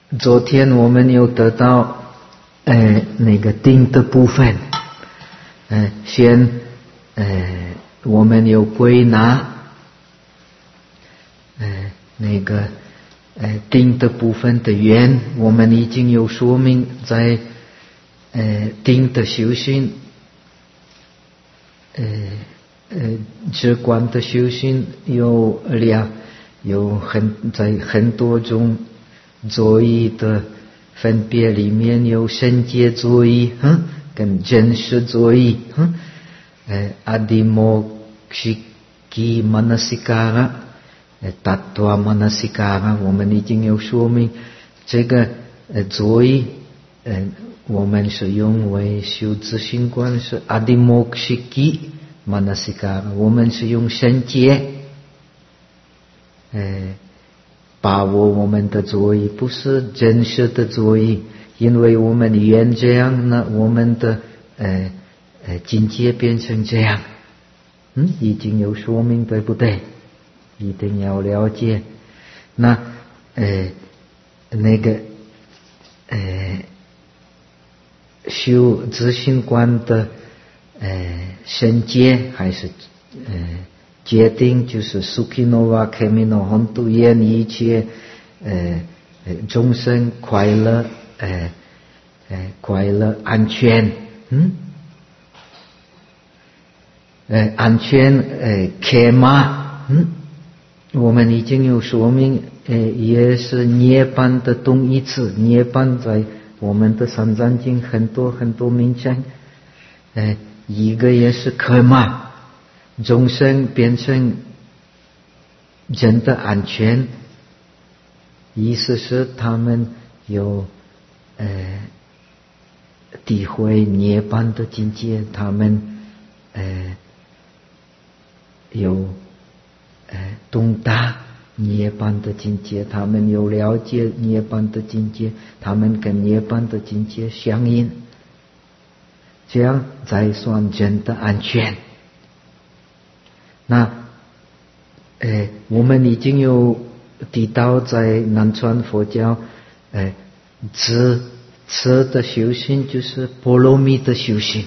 昨天我们有得到那个定的部分，先我们有归纳那个定的部分的缘，我们已经有说明在定的修行直观的修行有在很多种作意的分别里面有深阶作意跟真实作意Adhimokshiki Manasikara Tattva Manasikara 我们已经有说明这个作意我们是用为修自性观是 Adhimokshiki Manasikara 我们是用深阶把握我们的作意不是真实的作意，因为我们愿这样呢我们的境界变成这样已经有说明对不对？一定要了解那那个修自性观的深阶还是决定就是 Sukhinova Kemino Hontu 愿一切众生快乐快乐安全安全Kema 我们已经有说明也是涅槃的同义词，涅槃在我们的三藏经很多很多名称一个也是Kema众生变成真的安全，意思是他们有体会涅槃的境界，他们有懂达涅槃的境界，他们有了解涅槃的境界，他们跟涅槃的境界相应，这样才算真的安全。那我们已经有提到在南传佛教知的修行就是波罗蜜的修行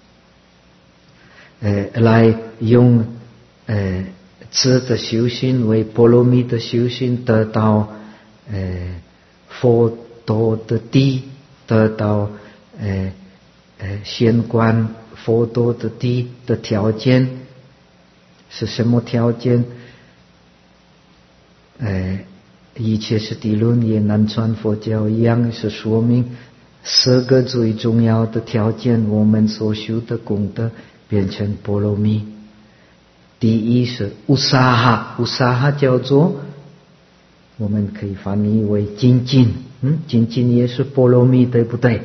来用知的修行为波罗蜜的修行得到佛陀的地，得到显观佛陀的地的条件是什么条件？一切是地论也南传佛教一样是说明4个最重要的条件，我们所修的功德变成波罗蜜。第一是usaha叫做我们可以翻译为精进精进也是波罗蜜对不对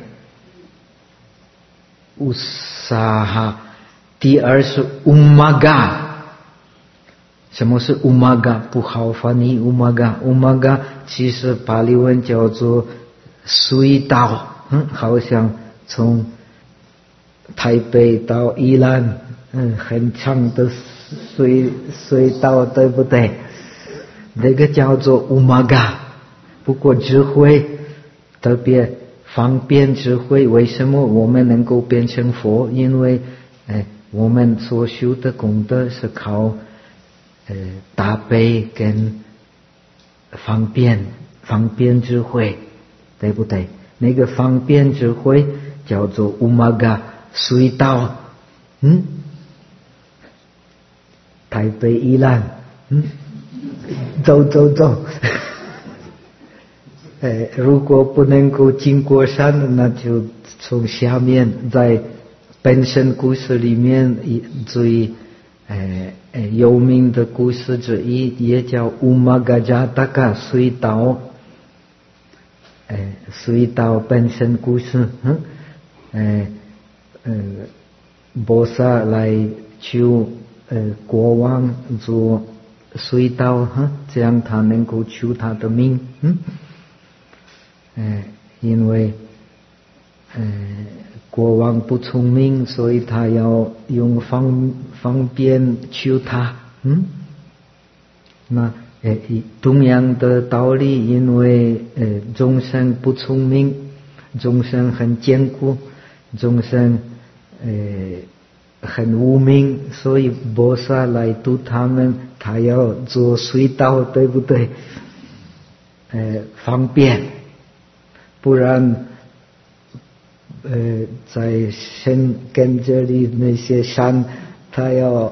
？usaha。第二是umaga。什么是 umaga？ 不好翻译 umaga 其实巴利文叫做隧道好像从台北到宜兰很长的隧道对不对？那个叫做 umaga。 不过智慧特别方便智慧，为什么我们能够变成佛？因为我们所修的功德是靠大悲跟方便智慧对不对？那个方便智慧叫做 umaga 隧道台北宜兰走如果不能够经过山，那就从下面在本身故事里面最有名的故事之一也叫 Umagajataka 隧道隧道本身故事菩萨来求国王做隧道这样他能够救他的命因为国王不聪明，所以他要用方便求他那同样的道理，因为众生不聪明，众生很坚固，众生很无明，所以菩萨来度他们，他要做隧道，对不对？方便，不然在深根这里那些山，他要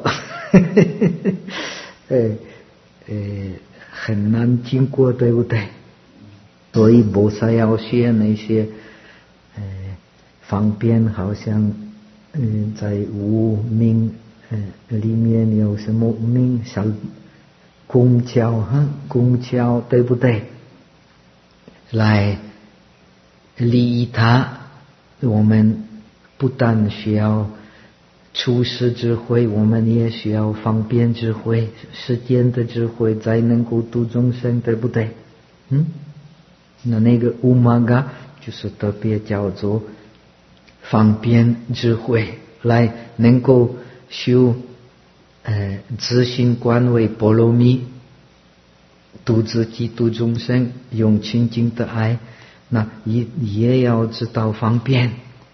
很难经过，对不对？所以菩萨要学那些方便，好像在无明里面有什么明小公交公交，对不对？来利益他，我们不但需要出世智慧，我们也需要方便智慧，世间的智慧才能够度众生，对不对？那个乌玛嘎就是特别叫做方便智慧，来能够修自心观为波罗蜜，度自己度众生，用清净的爱，那也要知道方便，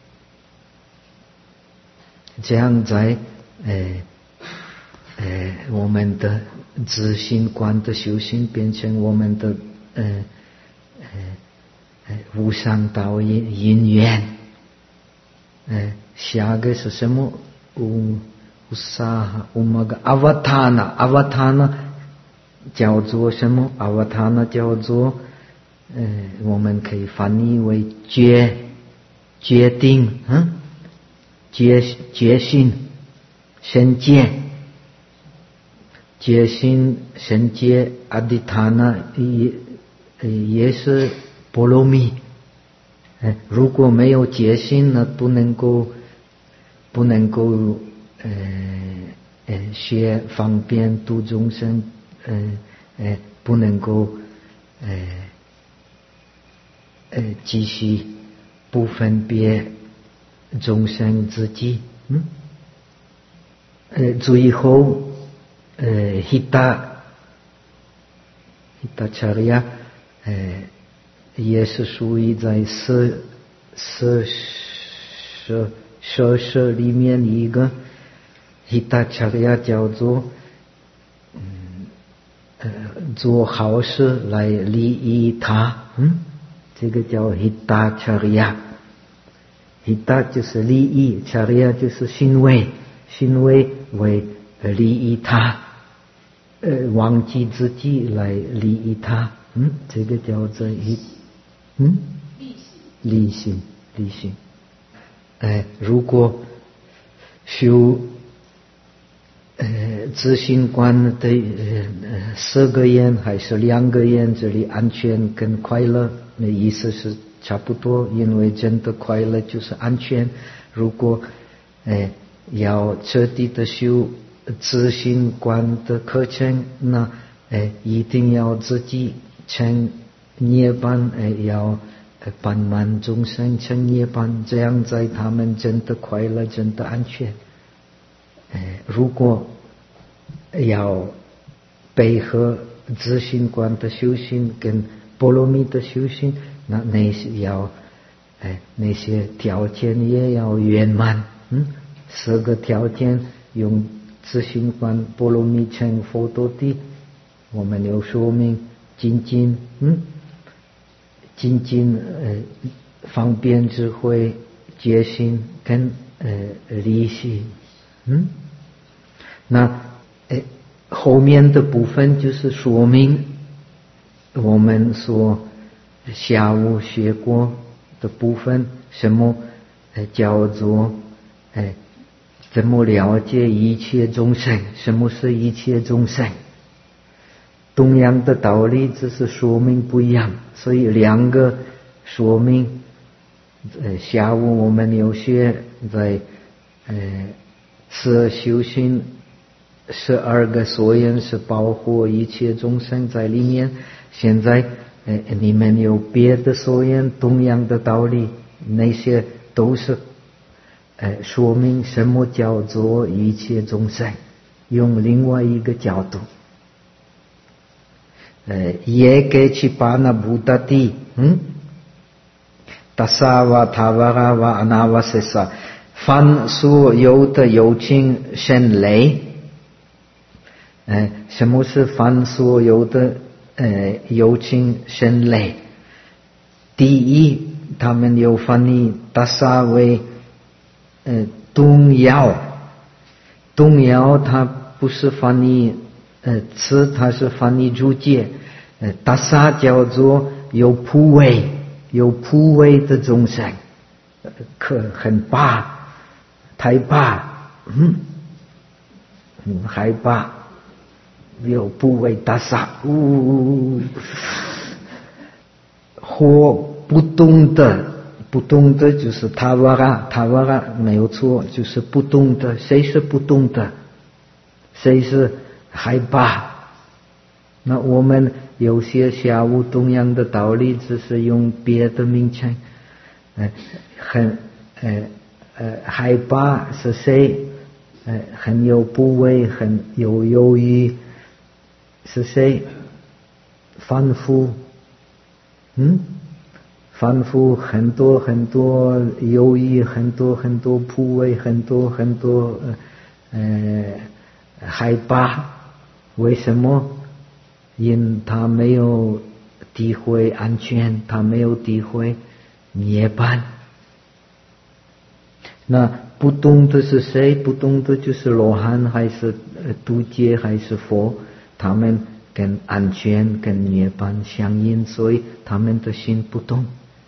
这样在我们的自心观的修行变成我们的无上道因缘。下个是什么？乌萨哈乌玛个阿瓦塔那，阿瓦塔那叫做什么？阿瓦塔那叫做我们可以翻译为决定，决心神界，决心神界阿迪塔那也是波罗蜜。如果没有决心呢，不能够学方便度众生，不能够继续不分别众生自己。最后Hitacarya也是属于在舍里面一个 Hitacarya 叫做做好事来利益他，这个叫 Hitacarya。 Hita 就是利益， Carya 就是行为为利益他，忘记自己来利益他，这个叫做利性。如果修自心观的4个愿还是2个愿，这里安全跟快乐的意思是差不多，因为真的快乐就是安全。如果要彻底的修自心观的课程，那一定要自己成涅槃，要般满众生成涅槃，这样在他们真的快乐，真的安全。如果要配合自心观的修行跟波罗蜜的修行，那些条件也要圆满。4个条件用自心观波罗蜜成佛道地，我们有说明精进方便智慧决心跟利息。那后面的部分就是说明我们所下午学过的部分，什么叫做怎么了解一切众生，什么是一切众生。同样的道理，只是说明不一样，所以2个说明。下午我们有学在修行12个所愿是包括一切众生在里面。现在你们有别的所愿，同样的道理，那些都是说明什么叫做一切众生，用另外一个角度。 也给去巴那布达蒂，达萨瓦塔瓦拉瓦阿那瓦塞萨，凡所有的有情生类，什么是凡所有的有情生类？第一，他们有翻译达萨为动摇，动摇它不是翻译词，它是翻译注解。达萨叫做有部位的众生，很怕，太怕，害怕，有部位达萨，或不动的就是塔瓦拉没有错，就是不动的。谁是不动的？谁是害怕？那我们有些下午同样的道理，只是用别的名称。害怕是谁？很有部位，很有犹豫，是谁？反复，反复很多很多犹豫，很多很多部位，很多很多害怕。为什么？因他没有体会安全，他没有体会涅槃。那不动的是谁？不动的就是罗汉，还是度劫，还是佛？他们跟安全跟涅槃相应，所以他们的心不动。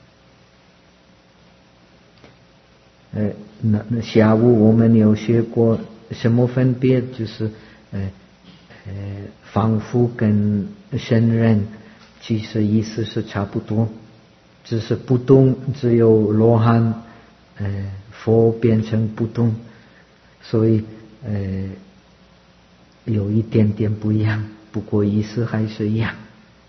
那下午我们有学过什么分别？就是凡夫跟圣人其实意思是差不多，只是不动，只有罗汉佛变成不动，所以有一点点不一样，不过意思还是一样。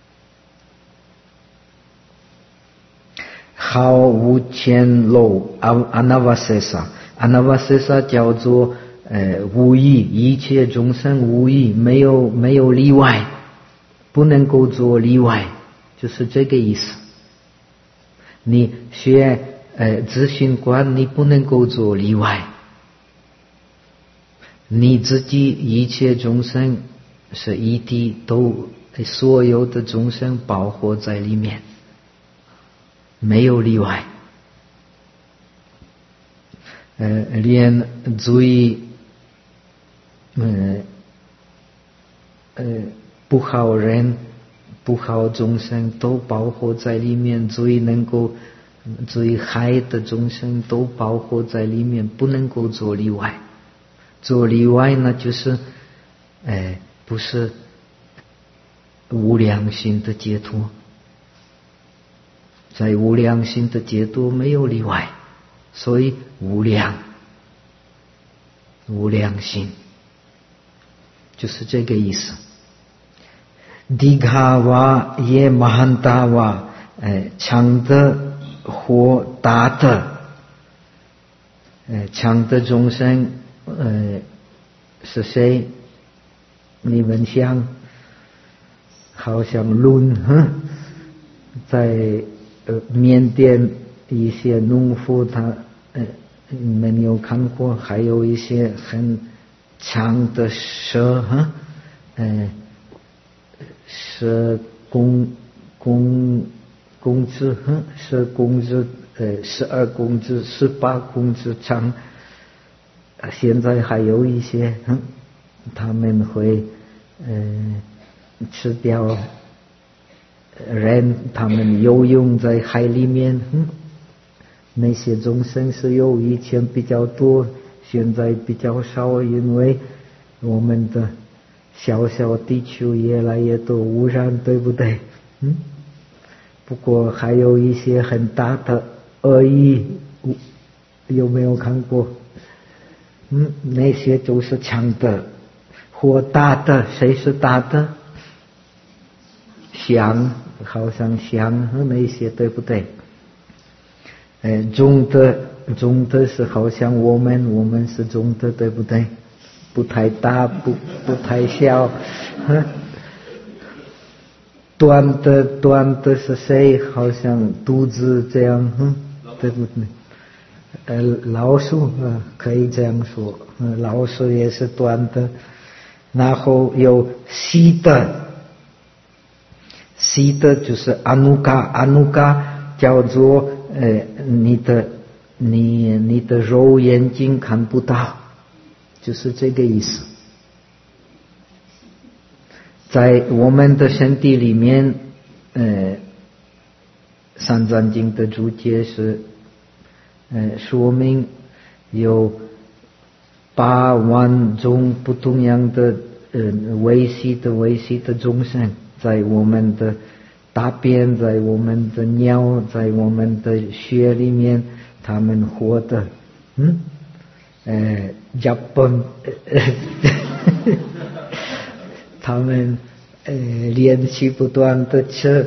毫无前漏阿那瓦塞萨，阿那瓦塞萨叫做无异，一切众生无异，没有例外，不能够做例外，就是这个意思。你学自信观，你不能够做例外，你自己一切众生是一体，都所有的众生包括在里面，没有例外。连最不好人、不好众生都包括在里面，最害的众生都包括在里面，不能够做例外。做例外呢，就是不是无量心的解脱，在无量心的解脱没有例外，所以无量心就是这个意思。迪嘎瓦耶马汉达瓦，强的或大的，强的众生是谁？你们想，好像论在缅甸一些农夫，你们有看过？还有一些很强的蛇，蛇公子，蛇公子，12公子，18公子长。现在还有一些，他们会吃掉人，他们游泳在海里面。那些众生是有以前比较多，现在比较少，因为我们的小小地球越来越多污染，对不对？不过还有一些很大的恶意，有没有看过？那些就是强的或大的。谁是大的？象，好像象和那些，对不对？中的是好像我们是中的，对不对？不太大，不太小。 短的是谁？好像肚子这样，对不对？老鼠可以这样说，老鼠也是短的。然后有细的就是阿努嘎叫做你的肉眼睛看不到，就是这个意思。在我们的身体里面，三藏经的注解是说明有8万种不同样的微细的众生，在我们的大便，在我们的尿，在我们的血里面，他们活的日本他们练习不断的吃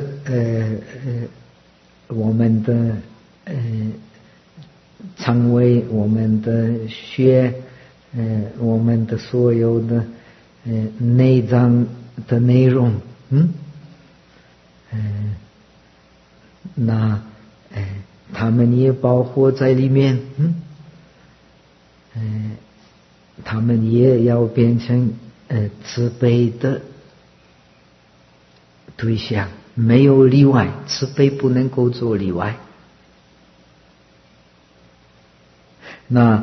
我们的肠胃，我们的血，我们的所有的内脏的内容，那他们也包括在里面，他们也要变成慈悲的对象，没有例外，慈悲不能够做例外。那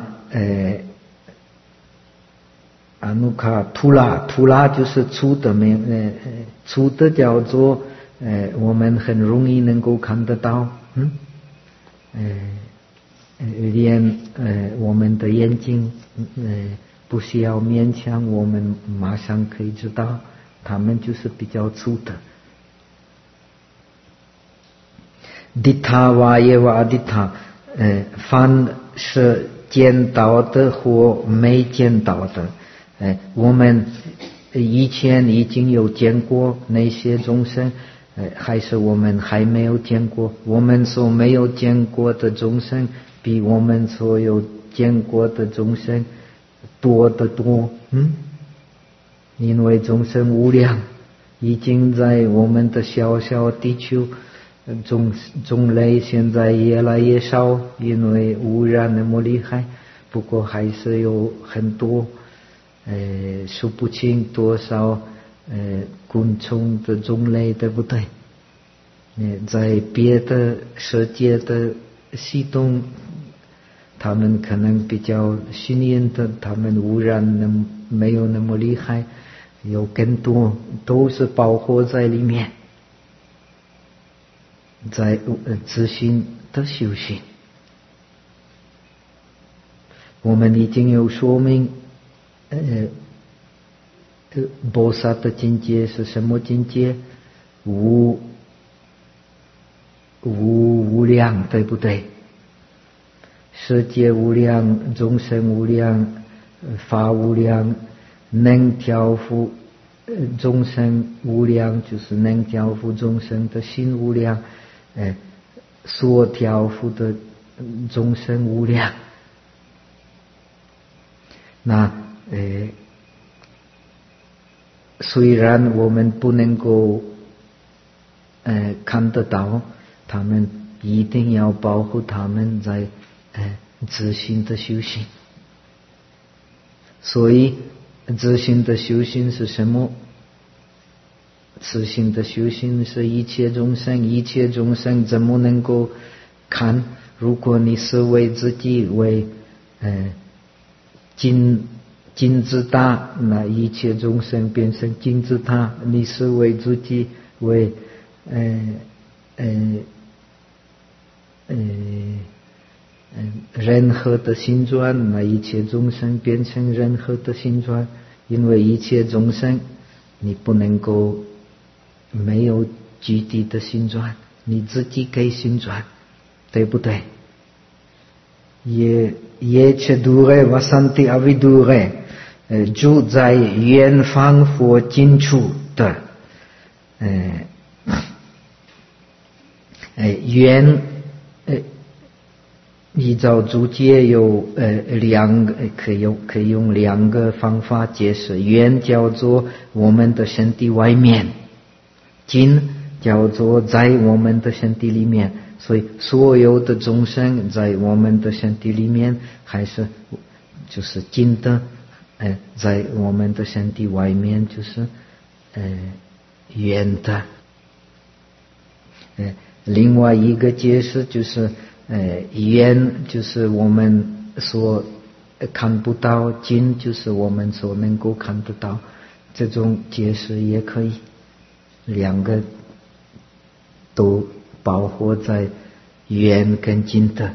阿努卡图拉就是粗的，粗的叫做我们很容易能够看得到，连我们的眼睛不需要勉强，我们马上可以知道，他们就是比较粗的。迪塔瓦耶瓦迪塔，凡是见到的或没见到的，我们以前已经有见过那些众生，还是我们还没有见过？我们所没有见过的众生，比我们所有见过的众生多得多，因为众生无量，已经在我们的小小地球，种类现在越来越少，因为污染那么厉害，不过还是有很多数不清多少昆虫的种类，对不对？在别的世界的系统，他们可能比较幸运的，他们污染没有那么厉害，有更多都是包括在里面，在自信的修行。我们已经有说明菩萨的境界是什么境界？无量，对不对？世界无量，众生无量，法无量，能调伏众生无量，就是能调伏众生的心无量，所调伏的众生无量。那虽然我们不能够看得到，他们一定要保护他们在自信的修行。所以自信的修行是什么？自信的修行是一切众生怎么能够看？如果你视为自己为金字塔，那一切众生变成金字塔；你视为自己为任何的形状，那一切众生变成任何的形状。因为一切众生，你不能够没有具体的形状，你自己给形状，对不对？耶切杜雷瓦桑提阿维杜雷，住在远方或近处的，依照注解有可以用2个方法解释。远叫做我们的身体外面，近叫做在我们的身体里面，所以所有的众生在我们的身体里面，还是就是近的，在我们的身体外面就是远的。另外一个解释就是远就是我们所看不到，近就是我们所能够看得到，这种解释也可以，两个都包括在远跟近的。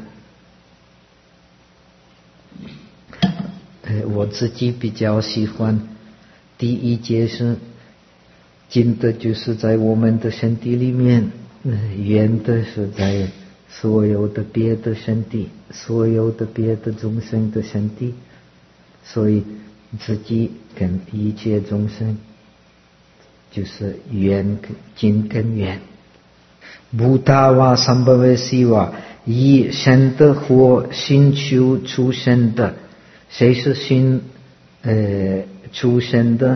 我自己比较喜欢第一解释，近的就是在我们的身体里面，远的是在所有的别的身体，所有的别的众生的身体，所以自己跟一切众生就是远近跟远。菩萨哇三巴维西哇，以生的或新求出生的，谁是新出生的？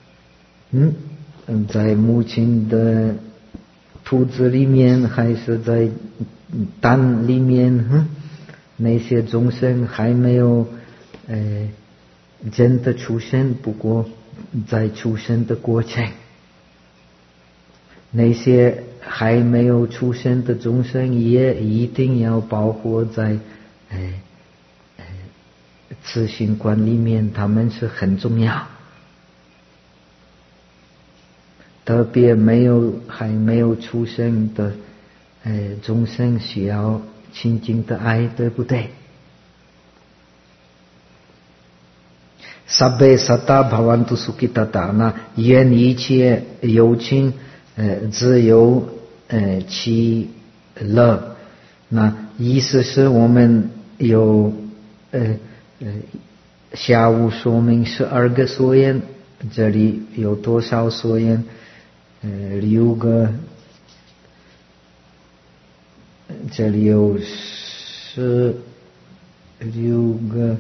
在母亲的肚子里面，还是在蛋里面？那些众生还没有真的出生，不过在出生的过程。那些还没有出生的众生也一定要包括在自信观里面，他们是很重要。特别还没有出生的众生需要亲近的爱，对不对？Sabbe sata bhavantu sukhitata， 那愿一切有情自由其乐。那意思是我们有下午说明12个所言，这里有多少所言？6个，这里有16个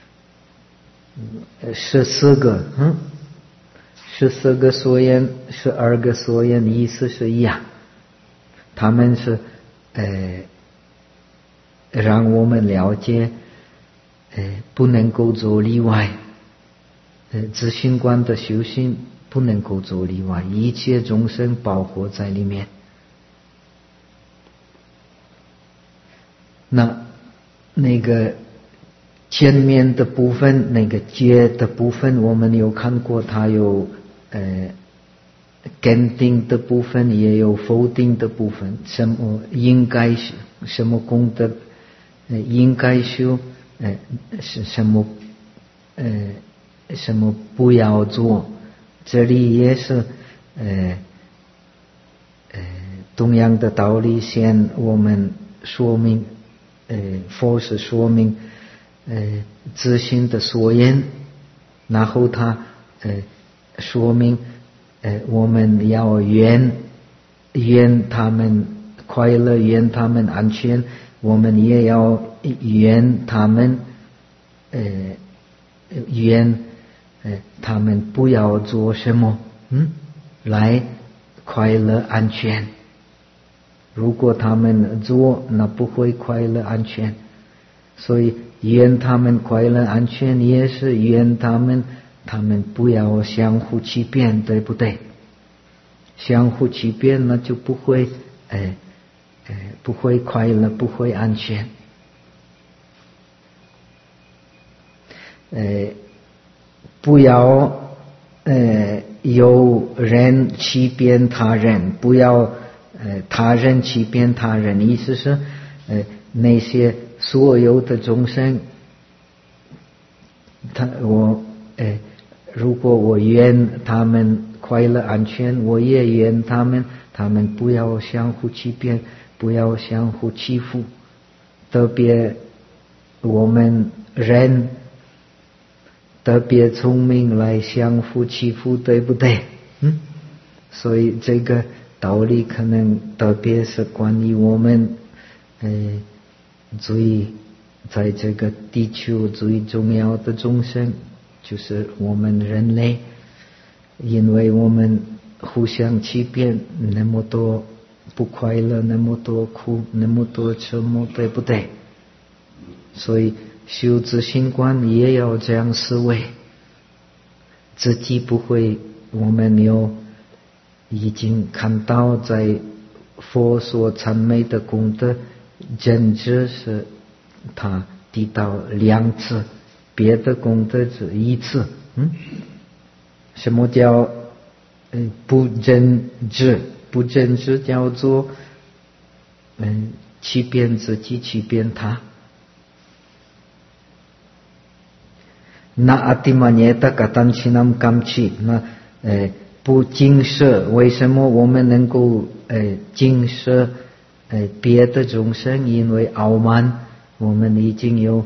，14个，14个所言，12个所言，意思是一样。他们是让我们了解不能够做例外，自信观的修行不能够做例外，一切众生包括在里面。那个前面的部分，那个觉的部分，我们有看过，它有肯定的部分，也有否定的部分。什么应该修，什么功德应该修，是什么不要做。这里也是同样的道理，先我们说明佛是说明自信的所言，然后他说明我们要愿他们快乐，愿他们安全，我们也要愿他们他们不要做什么来快乐安全。如果他们做，那不会快乐安全。所以愿他们快乐安全，也是愿他们不要相互欺骗，对不对？相互欺骗，那就不会快乐，不会安全。不要有人欺骗他人，不要他人欺骗他人。意思是那些所有的众生，如果我愿他们快乐安全，我也愿他们不要相互欺骗，不要相互欺负。特别我们人特别聪明来相互欺负，对不对？所以这个道理可能特别是关于我们在这个地球最重要的众生，就是我们人类。因为我们互相欺骗，那么多不快乐，那么多苦，那么多折磨，对不对？所以修自性观也要这样思维，自己不会，我们已经看到在佛所赞美的功德，真知是他提到2次，别的功德是1次。什么叫不真知？不真知叫做欺骗自己，欺骗他。那阿提玛涅达嘎丹奇南甘奇，那不净摄，为什么我们能够净摄别的众生？因为傲慢，我们已经有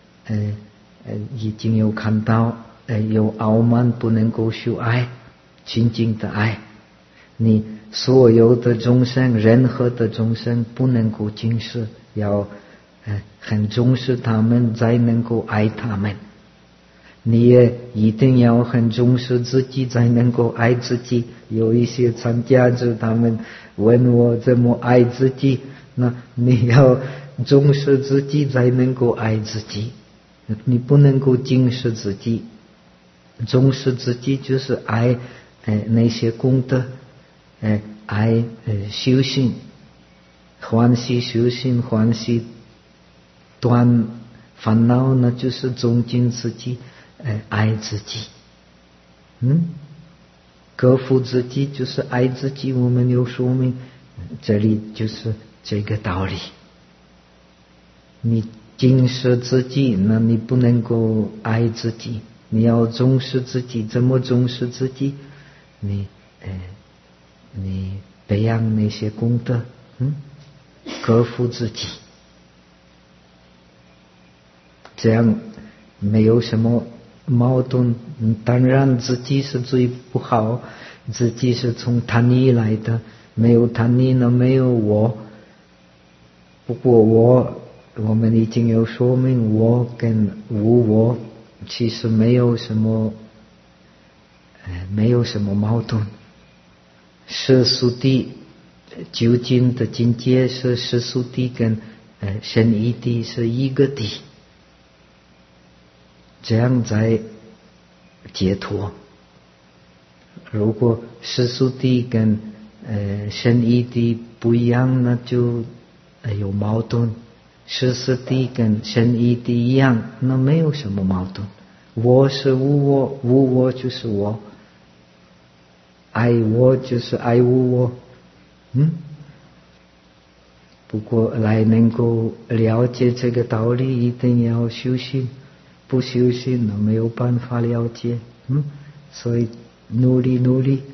看到，有傲慢不能够修爱，清净的爱。你所有的众生，任何的众生不能够净摄，要很重视他们，才能够爱他们。你也一定要很重视自己，才能够爱自己。有一些参加者，他们问我怎么爱自己，那你要重视自己，才能够爱自己。你不能够轻视自己，重视自己就是爱那些功德，爱修行，欢喜修行，欢喜断烦恼，那就是尊敬自己。爱自己，克服自己就是爱自己。我们有说明，这里就是这个道理。你轻视自己，那你不能够爱自己。你要重视自己，怎么重视自己？你培养那些功德，克服自己，这样没有什么矛盾。当然自己是最不好，自己是从贪欲来的，没有贪欲呢，没有我。不过我们已经有说明，我跟无我其实没有什么矛盾。世俗谛究竟的境界是世俗谛跟神义谛是一个谛，这样才解脱。如果世俗谛跟神义谛不一样，那就有矛盾。世俗谛跟神义谛一样，那没有什么矛盾。我是无我，无我就是我，爱我就是爱无我。不过来能够了解这个道理，一定要修行，不修行那没有办法了解。所以努力，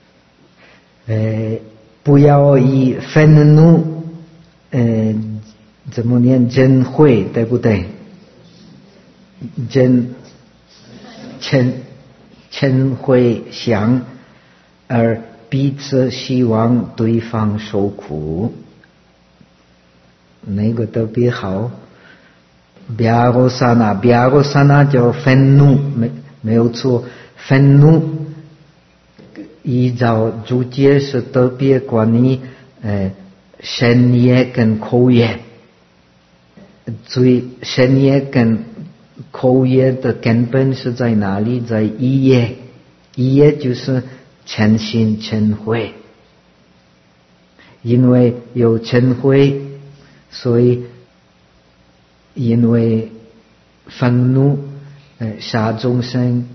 不要以愤怒，怎么念嗔恚，对不对？嗔恚想而彼此希望对方受苦，那个特别好。Vyagosana叫愤怒，没有错。愤怒依照注解是特别关于身业跟口业。所以身业跟口业的根本是在哪里？在意业。意业就是嗔心嗔恚，因为有嗔恚，所以因为愤怒杀众生，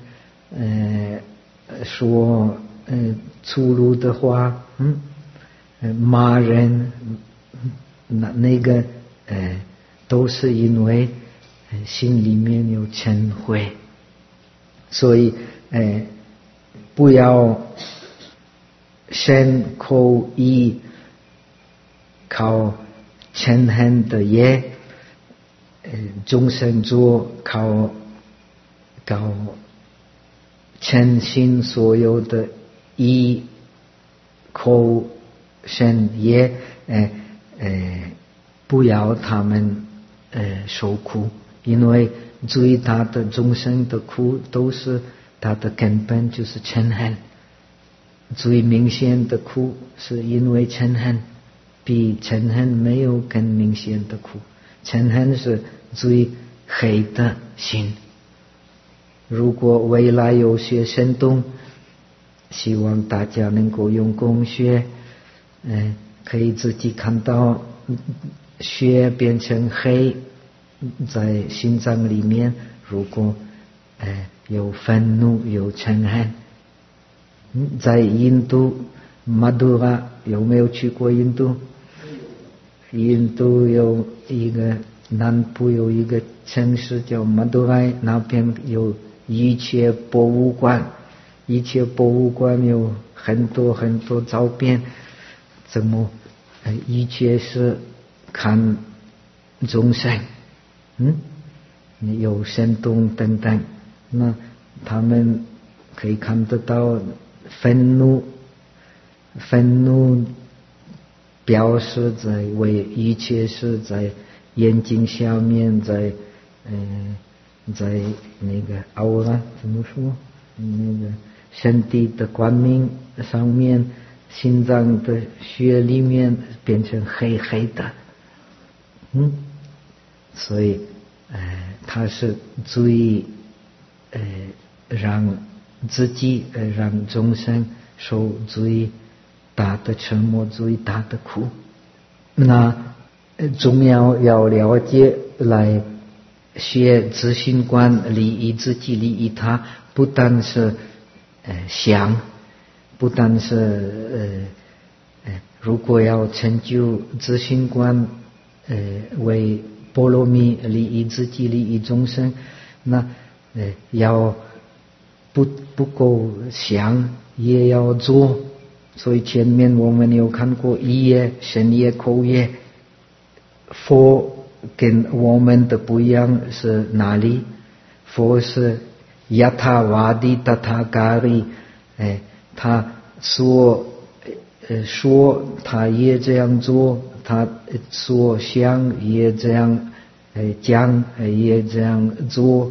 说粗鲁的话，骂人，那个都是因为心里面有嗔恚。所以不要身口意靠嗔恨的业，众生做靠嗔心所有的意口身业，不要他们受苦，因为最大的众生的苦都是他的根本就是嗔恨。 最明显的苦是因为嗔恨，比嗔恨没有更明显的苦。嗔恨是最黑的心。如果未来有些生动，希望大家能够用功学，可以自己看到血变成黑在心脏里面。如果有愤怒有嗔恨，在印度马杜拉，有没有去过印度？印度有一个南部有一个城市叫马杜拉，那边有一切博物馆，一切博物馆有很多很多照片，怎么一切是看众生，有生动等等，那他们可以看得到愤怒表示在为一切是在眼睛下面，在那个aura怎么说，那个身体的光明上面，心脏的血里面变成黑黑的，所以它是最让自己让众生受最大的折磨，最大的苦。那重要了解来学自信观，利益自己利益他，不但是想，不但是如果要成就自信观，为波罗蜜利益自己利益众生，那要不够想也要做。所以前面我们有看过意业、身业、口业，佛跟我们的不一样是哪里？佛是yatha vadi tatha kari，他说他也这样做，他说想也这样讲也这样做，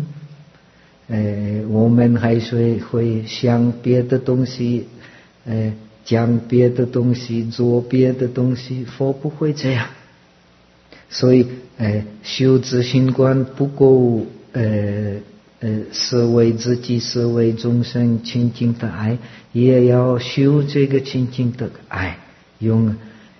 我们还是会想别的东西，讲别的东西，做别的东西，佛不会这样。所以修自信观不够是为自己，是为众生清净的爱，也要修这个清净的爱，用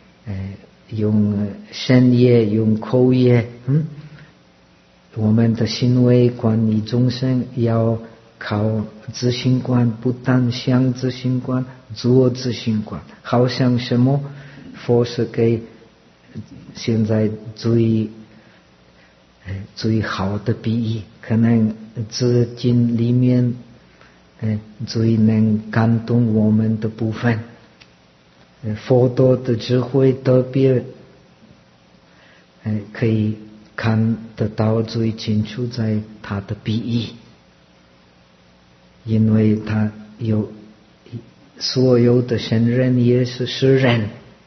身业，用口业，我们的行为关于众生要靠自信观，不但想自信观，做自信观。好像什么？佛是给现在最好的比喻，可能自经里面最能感动我们的部分。佛陀的智慧特别可以看得到最清楚在他的比喻，因为他有所有的圣人也是诗人，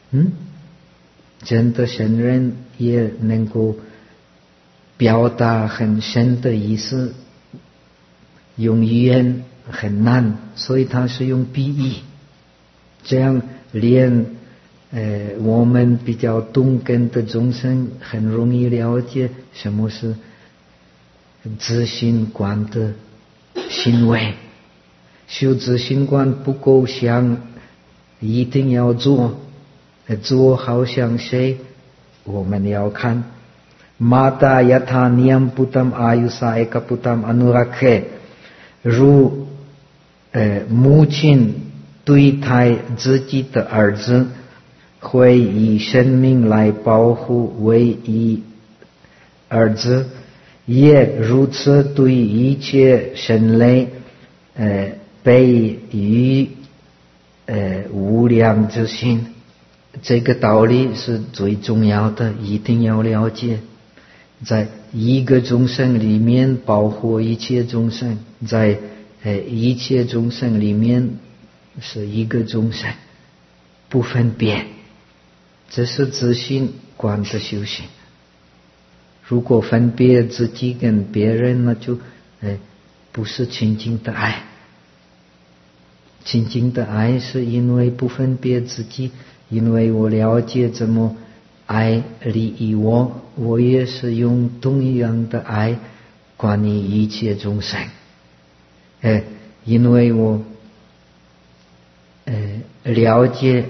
真的圣人也能够表达很深的意思，用语言很难，所以他是用比喻，这样连我们比较懂根的众生很容易了解什么是自信观的行为。修自信观不够想一定要做好像谁？我们要看Mata yatha niyam putam ayusa eka putam anurakhe， 如母亲对待自己的儿子，会以生命来保护唯一儿子，也如此对一切生类被予无量之心。这个道理是最重要的，一定要了解。在一个众生里面保护一切众生，在一切众生里面是一个众生，不分别，这是自信观的修行。如果分别自己跟别人，那就不是清净的爱。 清净的爱是因为不分别自己，因为我了解怎么爱利益我，我也是用同样的爱关于一切众生。因为我了解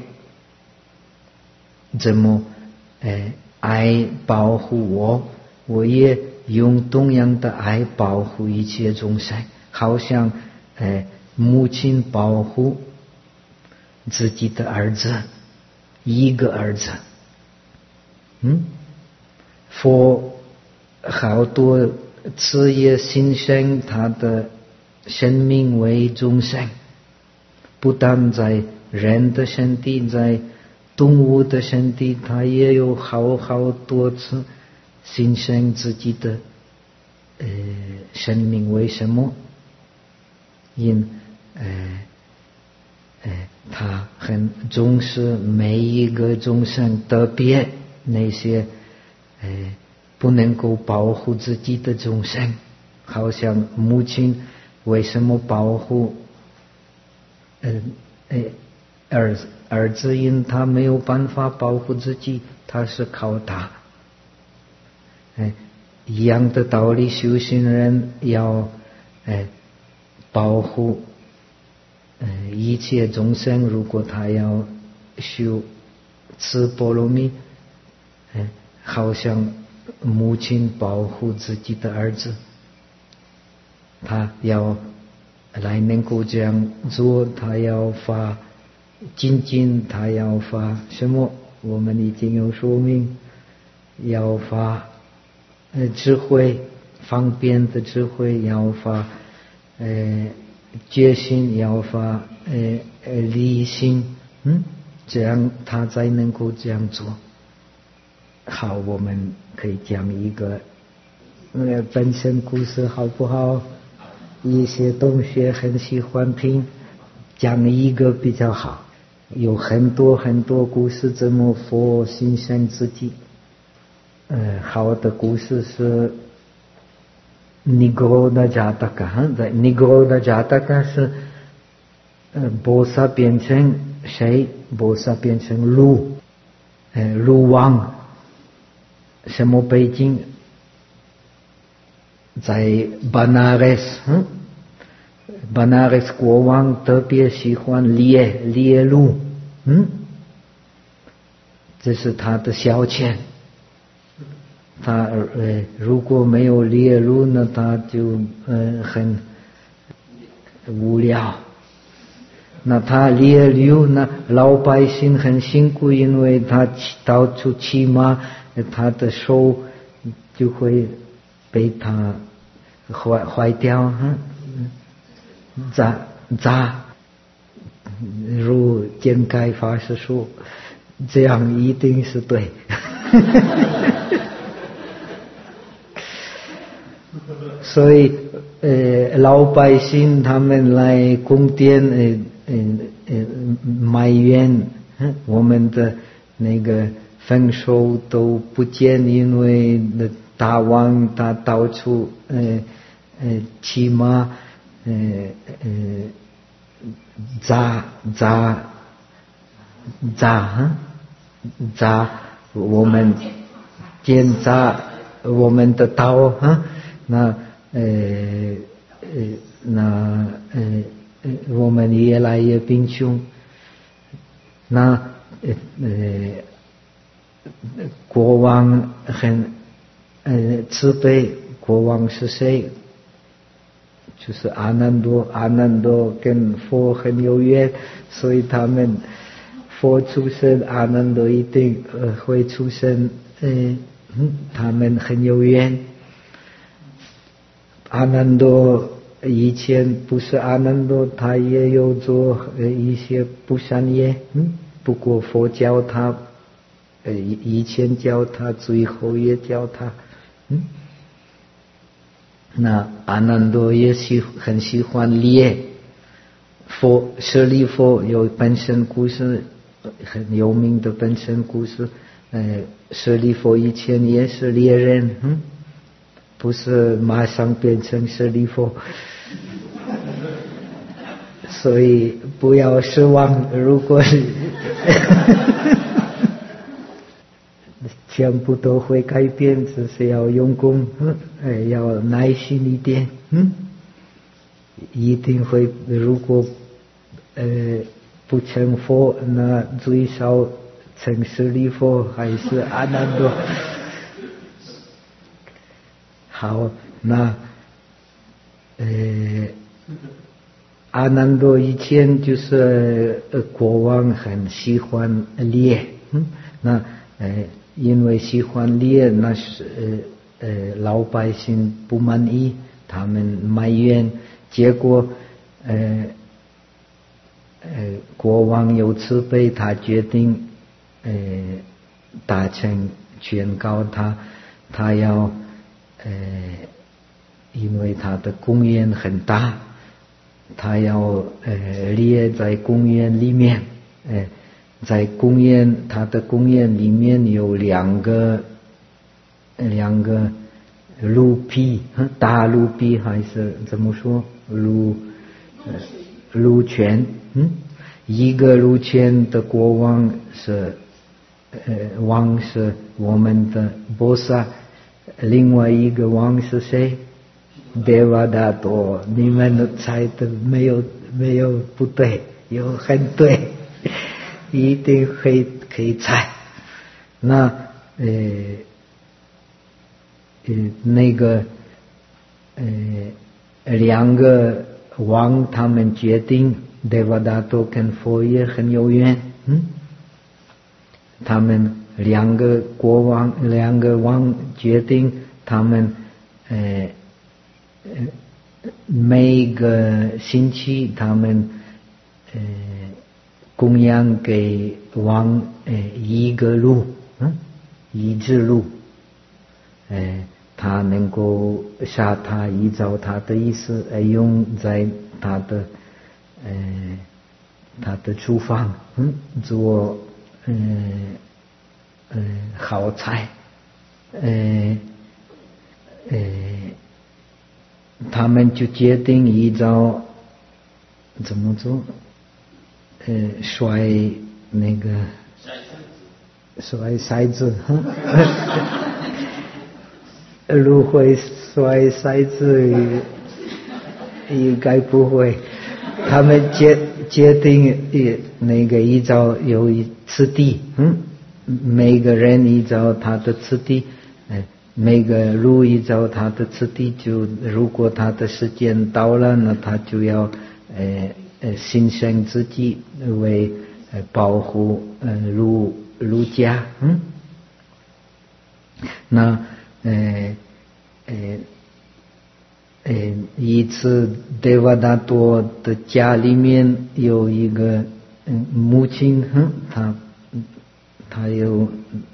怎么爱保护我，我也用同样的爱保护一切众生，好像母亲保护自己的儿子，一个儿子。佛好多次也牺牲他的生命为众生，不但在人的身体，在动物的身体，他也有好多次牺牲自己的生命。为什么？因他很重视每一个众生，特别那些不能够保护自己的众生，好像母亲为什么保护儿子？因他没有办法保护自己，他是靠他。一样的道理，修行人要保护一切众生。如果他要修持波罗蜜，好像母亲保护自己的儿子，他要来能够这样做，他要发精进，他要发什么？我们已经有说明，要发智慧，方便的智慧，要发决心，要发理性，这样他才能够这样做。好，我们可以讲一个本身故事好不好？一些同学很喜欢听，讲一个比较好。有很多故事，怎么佛牺牲自己。好的故事是尼格罗的加达卡，在尼格罗的加达卡是波萨变成谁？波萨变成卢王。什么北京？在巴拿雷斯，巴拿雷斯国王特别喜欢猎鹿，这是他的消遣。他如果没有猎鹿呢，他就很无聊。那他猎鹿呢，老百姓很辛苦，因为他到处骑马，他的手就会被他坏掉，扎如见开法师说，这样一定是对。所以老百姓他们来宫殿埋怨我们的那个丰收都不见，因为大王他到处骑马扎我们检查我们的刀，那我们越来越贫穷。那国王很慈悲，国王是谁？就是阿难多。阿难多跟佛很有缘，所以他们佛出生，阿难多一定会出生。他们很有缘。阿难多以前不是阿难多，他也有做一些不善业，不过佛教他，以前教他，最后也教他，那阿难多也很喜欢猎。佛舍利弗有本身故事，很有名的本身故事。舍利弗以前也是猎人，不是马上变成舍利弗。 所以不要失望，如果全部都会改变，只是要用功，要耐心一点，一定会。如果不成佛，那最少成舍利佛还是阿难多。好，那阿难多以前就是国王很喜欢猎，那因为喜欢猎，那是老百姓不满意，他们埋怨，结果国王有慈悲，他决定达成劝告他要因为他的公园很大，他要列在公园里面，在公园，他的公园里面有两个鹿皮，大鹿皮还是怎么说？鹿犬，一个鹿犬的国王是王是我们的菩萨，另外一个王是谁？Devadatta，你们猜的没有不对，有很对，一定可以猜。那那个两个王他们决定，Devadatta跟佛也很有缘，他们两个王决定，他们每个星期他们供养给王一个鹿，一只鹿，他能够杀他，依照他的意思用在他的厨房做好菜，他们就决定依照怎么做，摔骰子，如会摔骰子应该不会，他们决定依照有次第，每个人依照他的次第，每个鹿依照他的次第，就如果他的时间到了，那他就要牺牲自己为保护鹿家，那一次Devadatta的家里面有一个母亲，他有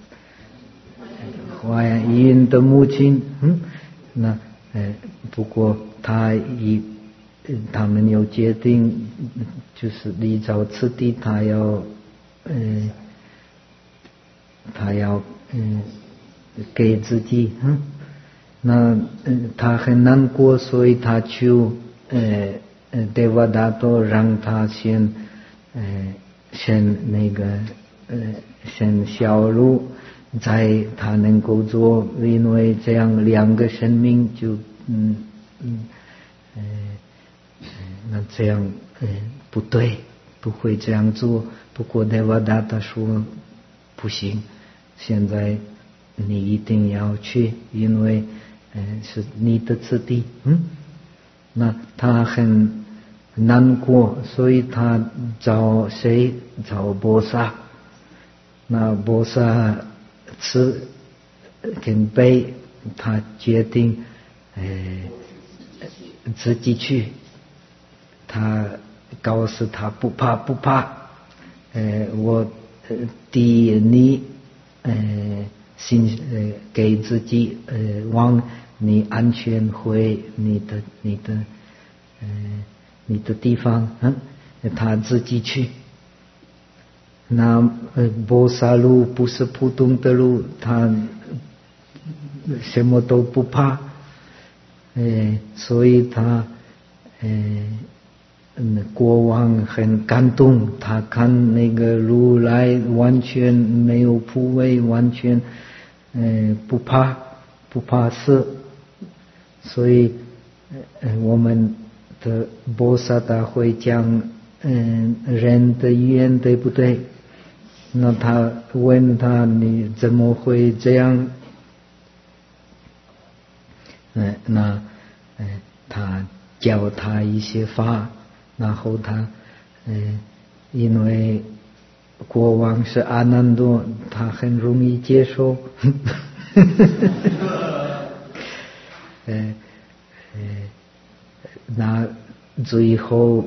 怀孕的母亲，那不过他们有决定，就是依照次第，他要给自己，那他很难过，所以他求Devadatta让他先小鹿，在他能够做，因为这样两个生命就那这样不对，不会这样做。不过Devadatta说不行，现在你一定要去，因为是你的次第，那他很难过，所以他找谁？找菩萨。那菩萨慈跟悲，他决定自己去。他告诉他不怕，我替你给自己往你安全回你的地方，他自己去。那菩萨鹿不是普通的鹿，他什么都不怕，所以他国王很感动，他看那个如来完全没有怖畏，完全不怕死，所以我们的菩萨大会讲人的语言对不对？那他问他你怎么会这样？那他教他一些法，然后他因为国王是阿难多，他很容易接受。那最后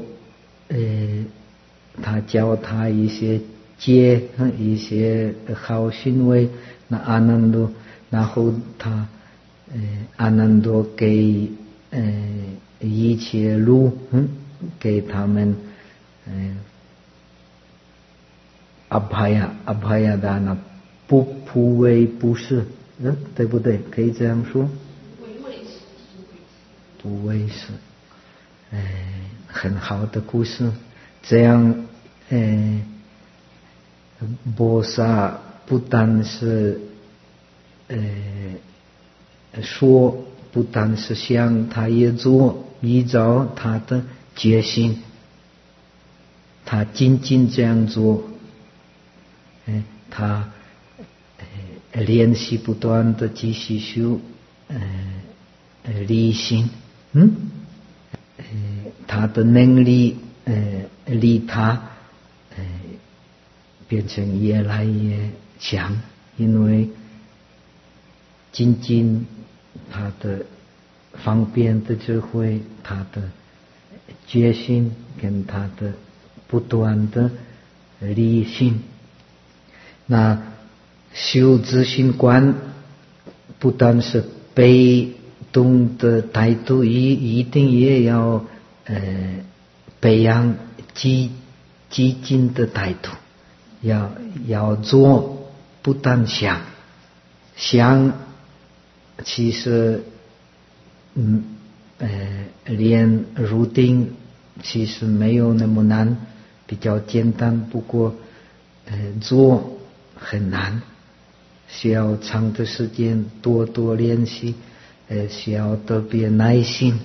他教他一些戒，一些好行为，那阿难多，然后他阿难多给一切路，给他们阿ภัยดานะ不为不是，对不对？可以这样说。不为是，很好的故事。这样菩萨不但是说，不但是想，他也做，依照他的决心，他仅仅这样做，他练习不断的继续修利心，他的能力利他变成越来越强，因为仅仅他的方便的智慧，他的决心跟他的不断的利心，那修自信观不但是被动的态度，一定也要培养激进的态度，要做，不但想其实练入定其实没有那么难，比较简单，不过做很难，需要长的时间，多练习，需要特别耐心。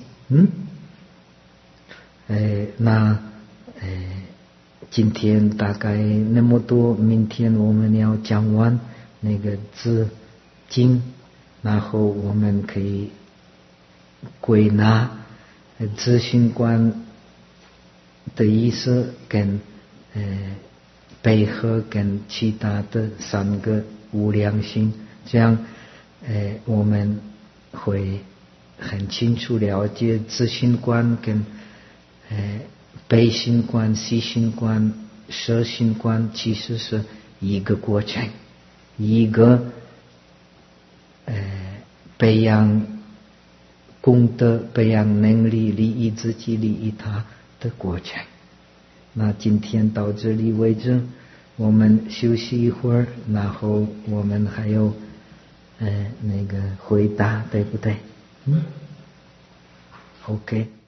那今天大概那么多，明天我们要讲完那个字经，然后我们可以归纳自信观的意思跟配合跟其他的三个无量心，这样我们会很清楚了解自信观跟悲心观、喜心观、舍心观其实是一个过程，一个培养功德、培养能力、利益自己、利益他的过程。那今天到这里为止，我们休息一会儿，然后我们还有那个回答，对不对？OK。